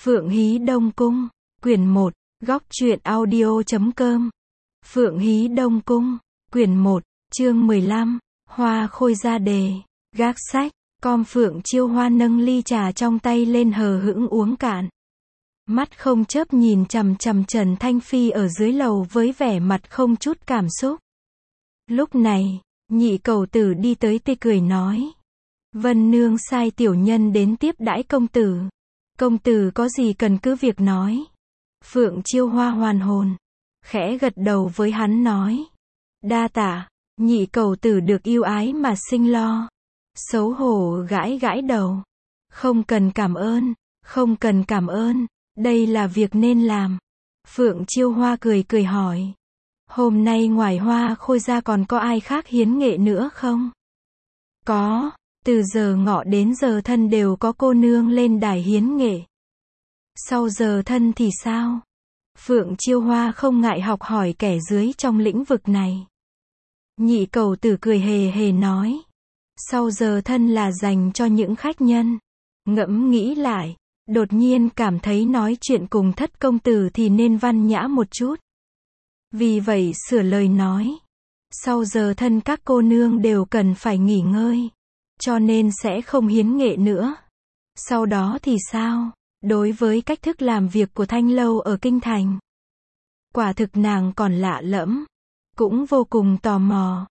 Phượng Hí Đông Cung, quyển 1, góc truyện audio.com. Phượng Hí Đông Cung, quyển 1, chương 15, Hoa Khôi ra đề, gác sách, com Phượng Chiêu Hoa nâng ly trà trong tay lên hờ hững uống cạn. Mắt không chớp nhìn chằm chằm Trần Thanh Phi ở dưới lầu với vẻ mặt không chút cảm xúc. Lúc này, nhị cầu tử đi tới tê cười nói. Vân Nương sai tiểu nhân đến tiếp đãi công tử. Công tử có gì cần cứ việc nói. Phượng Chiêu Hoa hoàn hồn, khẽ gật đầu với hắn nói. Đa tạ, nhị cầu tử được yêu ái mà sinh lo. Xấu hổ gãi gãi đầu. Không cần cảm ơn, không cần cảm ơn, đây là việc nên làm. Phượng Chiêu Hoa cười cười hỏi. Hôm nay ngoài Hoa Khôi ra còn có ai khác hiến nghệ nữa không? Có, từ giờ ngọ đến giờ thân đều có cô nương lên đài hiến nghệ. Sau giờ thân thì sao? Phượng Chiêu Hoa không ngại học hỏi kẻ dưới trong lĩnh vực này. Nhị cầu tử cười hề hề nói. Sau giờ thân là dành cho những khách nhân. Ngẫm nghĩ lại, đột nhiên cảm thấy nói chuyện cùng thất công tử thì nên văn nhã một chút. Vì vậy sửa lời nói. Sau giờ thân các cô nương đều cần phải nghỉ ngơi, cho nên sẽ không hiến nghệ nữa. Sau đó thì sao? Đối với cách thức làm việc của Thanh Lâu ở Kinh Thành, quả thực nàng còn lạ lẫm, cũng vô cùng tò mò.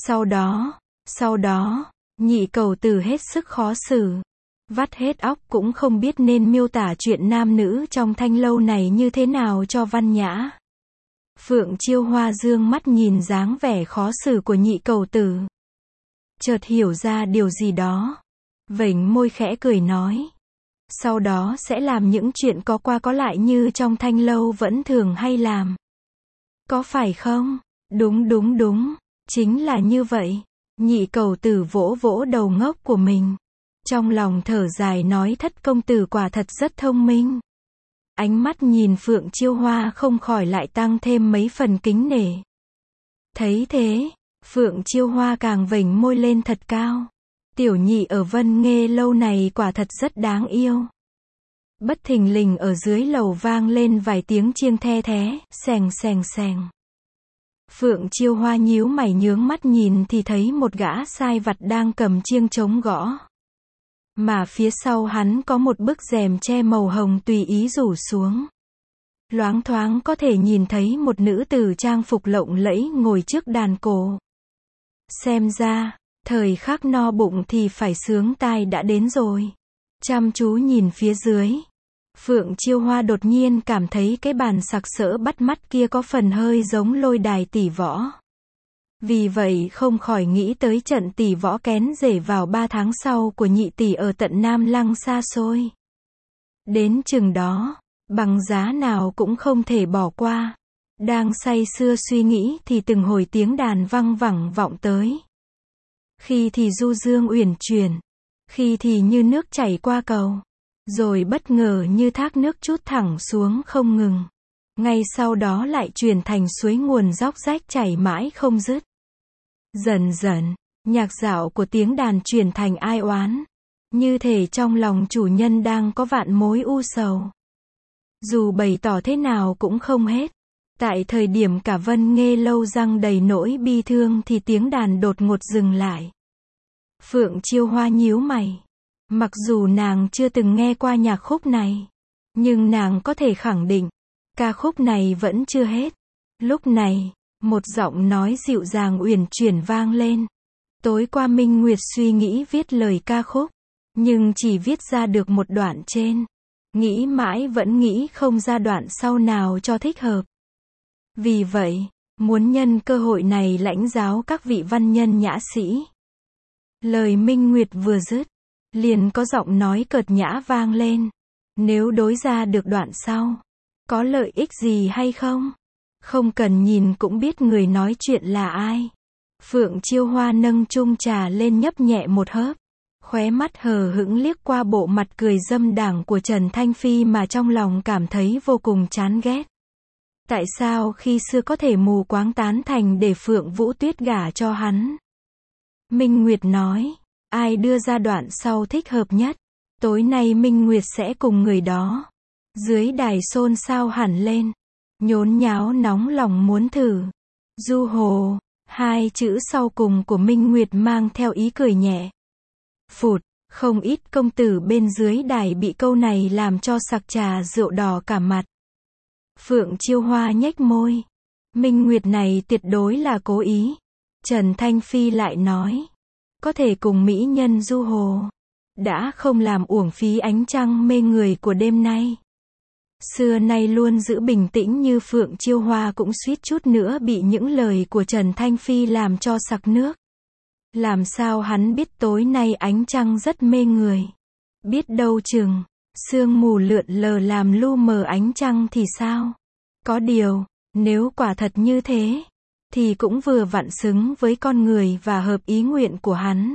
Sau đó, nhị cầu tử hết sức khó xử. Vắt hết óc cũng không biết nên miêu tả chuyện nam nữ trong Thanh Lâu này như thế nào cho văn nhã. Phượng Chiêu Hoa dương mắt nhìn dáng vẻ khó xử của nhị cầu tử. Chợt hiểu ra điều gì đó. Vểnh môi khẽ cười nói. Sau đó sẽ làm những chuyện có qua có lại như trong Thanh Lâu vẫn thường hay làm. Có phải không? Đúng, chính là như vậy. Nhị cầu tử vỗ vỗ đầu ngốc của mình. Trong lòng thở dài nói thất công tử quả thật rất thông minh. Ánh mắt nhìn Phượng Chiêu Hoa không khỏi lại tăng thêm mấy phần kính nể. Thấy thế, Phượng Chiêu Hoa càng vểnh môi lên thật cao. Tiểu nhị ở Vân Nghê lâu này quả thật rất đáng yêu. Bất thình lình ở dưới lầu vang lên vài tiếng chiêng the thé, xèng. Phượng Chiêu Hoa nhíu mày nhướng mắt nhìn thì thấy một gã sai vặt đang cầm chiêng trống gõ. Mà phía sau hắn có một bức rèm che màu hồng tùy ý rủ xuống. Loáng thoáng có thể nhìn thấy một nữ tử trang phục lộng lẫy ngồi trước đàn cổ. Xem ra, thời khắc no bụng thì phải sướng tai đã đến rồi. Chăm chú nhìn phía dưới, Phượng Chiêu Hoa đột nhiên cảm thấy cái bàn sặc sỡ bắt mắt kia có phần hơi giống lôi đài tỷ võ. Vì vậy không khỏi nghĩ tới trận tỷ võ kén rể vào 3 tháng sau của nhị tỷ ở tận Nam Lăng xa xôi. Đến chừng đó, bằng giá nào cũng không thể bỏ qua. Đang say sưa suy nghĩ thì từng hồi tiếng đàn văng vẳng vọng tới. Khi thì du dương uyển chuyển, khi thì như nước chảy qua cầu, rồi bất ngờ như thác nước trút thẳng xuống không ngừng. Ngay sau đó lại chuyển thành suối nguồn róc rách chảy mãi không dứt. Dần dần, nhạc dạo của tiếng đàn chuyển thành ai oán. Như thể trong lòng chủ nhân đang có vạn mối u sầu. Dù bày tỏ thế nào cũng không hết. Tại thời điểm cả Vân Nghê lâu răng đầy nỗi bi thương thì tiếng đàn đột ngột dừng lại. Phượng Chiêu Hoa nhíu mày. Mặc dù nàng chưa từng nghe qua nhạc khúc này, nhưng nàng có thể khẳng định, ca khúc này vẫn chưa hết. Lúc này, một giọng nói dịu dàng uyển chuyển vang lên. Tối qua Minh Nguyệt suy nghĩ viết lời ca khúc, nhưng chỉ viết ra được một đoạn trên. Nghĩ mãi vẫn nghĩ không ra đoạn sau nào cho thích hợp. Vì vậy, muốn nhân cơ hội này lãnh giáo các vị văn nhân nhã sĩ. Lời Minh Nguyệt vừa dứt, liền có giọng nói cợt nhã vang lên. Nếu đối ra được đoạn sau, có lợi ích gì hay không? Không cần nhìn cũng biết người nói chuyện là ai. Phượng Chiêu Hoa nâng chung trà lên nhấp nhẹ một hớp. Khóe mắt hờ hững liếc qua bộ mặt cười dâm đảng của Trần Thanh Phi mà trong lòng cảm thấy vô cùng chán ghét. Tại sao khi xưa có thể mù quáng tán thành để Phượng Vũ Tuyết gả cho hắn? Minh Nguyệt nói, ai đưa ra đoạn sau thích hợp nhất, tối nay Minh Nguyệt sẽ cùng người đó Dưới đài xôn xao hẳn lên, nhốn nháo nóng lòng muốn thử. Du hồ, hai chữ sau cùng của Minh Nguyệt mang theo ý cười nhẹ. Phụt, không ít công tử bên dưới đài bị câu này làm cho sặc trà rượu đỏ cả mặt. Phượng Chiêu Hoa nhếch môi. Minh Nguyệt này tuyệt đối là cố ý. Trần Thanh Phi lại nói. Có thể cùng mỹ nhân du hồ. Đã không làm uổng phí ánh trăng mê người của đêm nay. Xưa nay luôn giữ bình tĩnh như Phượng Chiêu Hoa cũng suýt chút nữa bị những lời của Trần Thanh Phi làm cho sặc nước. Làm sao hắn biết tối nay ánh trăng rất mê người. Biết đâu chừng, sương mù lượn lờ làm lu mờ ánh trăng thì sao? Có điều, nếu quả thật như thế, thì cũng vừa vặn xứng với con người và hợp ý nguyện của hắn.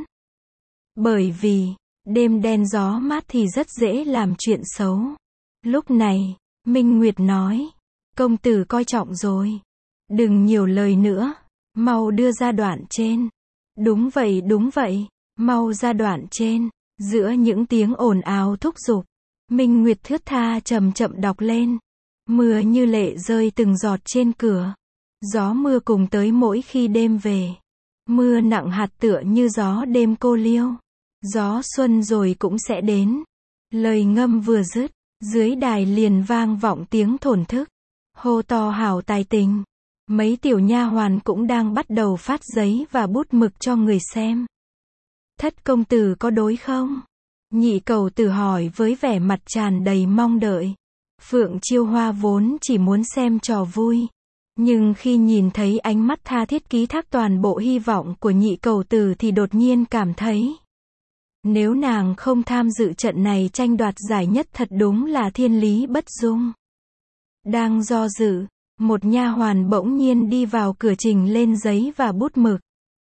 Bởi vì, đêm đen gió mát thì rất dễ làm chuyện xấu. Lúc này, Minh Nguyệt nói, công tử coi trọng rồi. Đừng nhiều lời nữa, mau đưa ra đoạn trên. Đúng vậy, mau ra đoạn trên. Giữa những tiếng ồn ào thúc giục, Minh Nguyệt thướt tha chậm chậm đọc lên. Mưa như lệ rơi từng giọt trên cửa. Gió mưa cùng tới mỗi khi đêm về. Mưa nặng hạt tựa như gió đêm cô liêu. Gió xuân rồi cũng sẽ đến. Lời ngâm vừa dứt, dưới đài liền vang vọng tiếng thổn thức. Hô to hảo tài tình. Mấy tiểu nha hoàn cũng đang bắt đầu phát giấy và bút mực cho người xem. Thất công tử có đối không? Nhị cầu tử hỏi với vẻ mặt tràn đầy mong đợi. Phượng Chiêu Hoa vốn chỉ muốn xem trò vui. Nhưng khi nhìn thấy ánh mắt tha thiết ký thác toàn bộ hy vọng của nhị cầu tử thì đột nhiên cảm thấy. Nếu nàng không tham dự trận này tranh đoạt giải nhất thật đúng là thiên lý bất dung. Đang do dự, một nha hoàn bỗng nhiên đi vào cửa trình lên giấy và bút mực.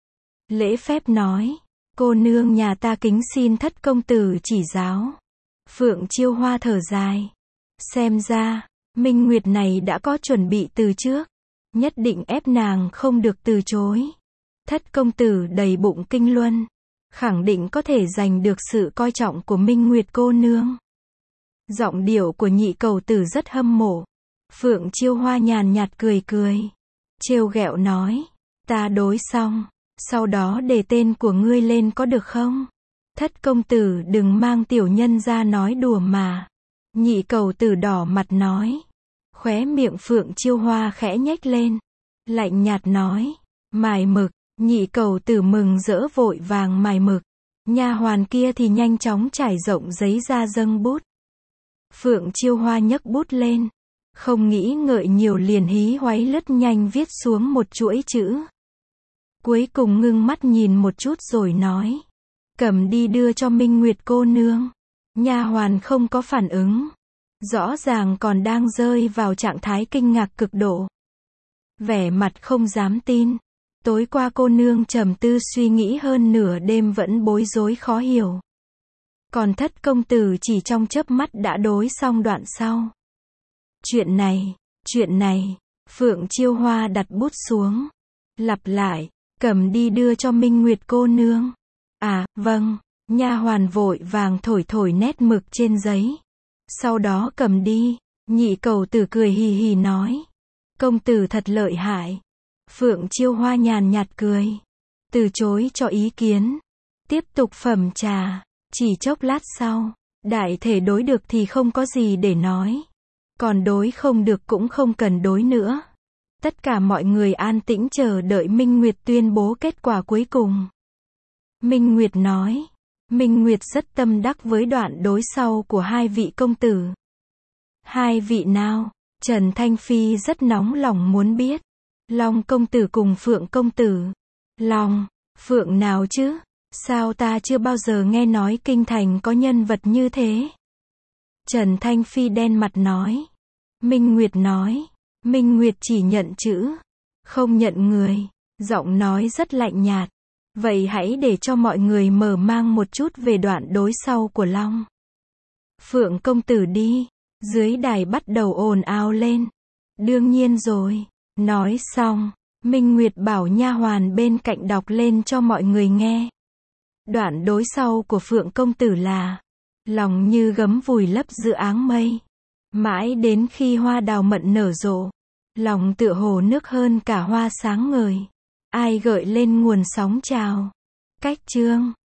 Lễ phép nói, cô nương nhà ta kính xin thất công tử chỉ giáo. Phượng Chiêu Hoa thở dài. Xem ra, Minh Nguyệt này đã có chuẩn bị từ trước. Nhất định ép nàng không được từ chối. Thất công tử đầy bụng kinh luân. Khẳng định có thể giành được sự coi trọng của Minh Nguyệt cô nương. Giọng điệu của nhị cầu tử rất hâm mộ. Phượng Chiêu Hoa nhàn nhạt cười cười. Trêu ghẹo nói. Ta đối xong. Sau đó đề tên của ngươi lên có được không? Thất công tử đừng mang tiểu nhân ra nói đùa mà. Nhị cầu tử đỏ mặt nói. Khóe miệng Phượng Chiêu Hoa khẽ nhếch lên. Lạnh nhạt nói. Mài mực. Nhị cầu tử mừng rỡ vội vàng mài mực. Nha hoàn kia thì nhanh chóng trải rộng giấy ra dâng bút. Phượng Chiêu Hoa nhấc bút lên. Không nghĩ ngợi nhiều liền hí hoáy lướt nhanh viết xuống một chuỗi chữ. Cuối cùng ngưng mắt nhìn một chút rồi nói. Cầm đi đưa cho Minh Nguyệt cô nương. Nha hoàn không có phản ứng. Rõ ràng còn đang rơi vào trạng thái kinh ngạc cực độ. Vẻ mặt không dám tin. Tối qua cô nương trầm tư suy nghĩ hơn nửa đêm vẫn bối rối khó hiểu. Còn thất công tử chỉ trong chớp mắt đã đối xong đoạn sau. Chuyện này, Phượng Chiêu Hoa đặt bút xuống. Lặp lại, cầm đi đưa cho Minh Nguyệt cô nương. À, vâng, nha hoàn vội vàng thổi nét mực trên giấy. Sau đó cầm đi, nhị cầu tử cười hì hì nói. Công tử thật lợi hại. Phượng Chiêu Hoa nhàn nhạt cười. Từ chối cho ý kiến. Tiếp tục phẩm trà. Chỉ chốc lát sau, đại thể đối được thì không có gì để nói. Còn đối không được cũng không cần đối nữa. Tất cả mọi người an tĩnh chờ đợi Minh Nguyệt tuyên bố kết quả cuối cùng. Minh Nguyệt nói. Minh Nguyệt rất tâm đắc với đoạn đối sau của hai vị công tử. Hai vị nào? Trần Thanh Phi rất nóng lòng muốn biết. Long công tử cùng Phượng công tử. Long, Phượng nào chứ? Sao ta chưa bao giờ nghe nói kinh thành có nhân vật như thế? Trần Thanh Phi đen mặt nói. Minh Nguyệt nói. Minh Nguyệt chỉ nhận chữ, không nhận người. Giọng nói rất lạnh nhạt. Vậy hãy để cho mọi người mở mang một chút về đoạn đối sau của Long. Phượng công tử đi. Dưới đài bắt đầu ồn ào lên. Đương nhiên rồi. Nói xong, Minh Nguyệt bảo nha hoàn bên cạnh đọc lên cho mọi người nghe. Đoạn đối sau của Phượng công tử là. Lòng như gấm vùi lấp giữa áng mây. Mãi đến khi hoa đào mận nở rộ, lòng tựa hồ nước hơn cả hoa sáng ngời. Ai gợi lên nguồn sóng trào. Cách chương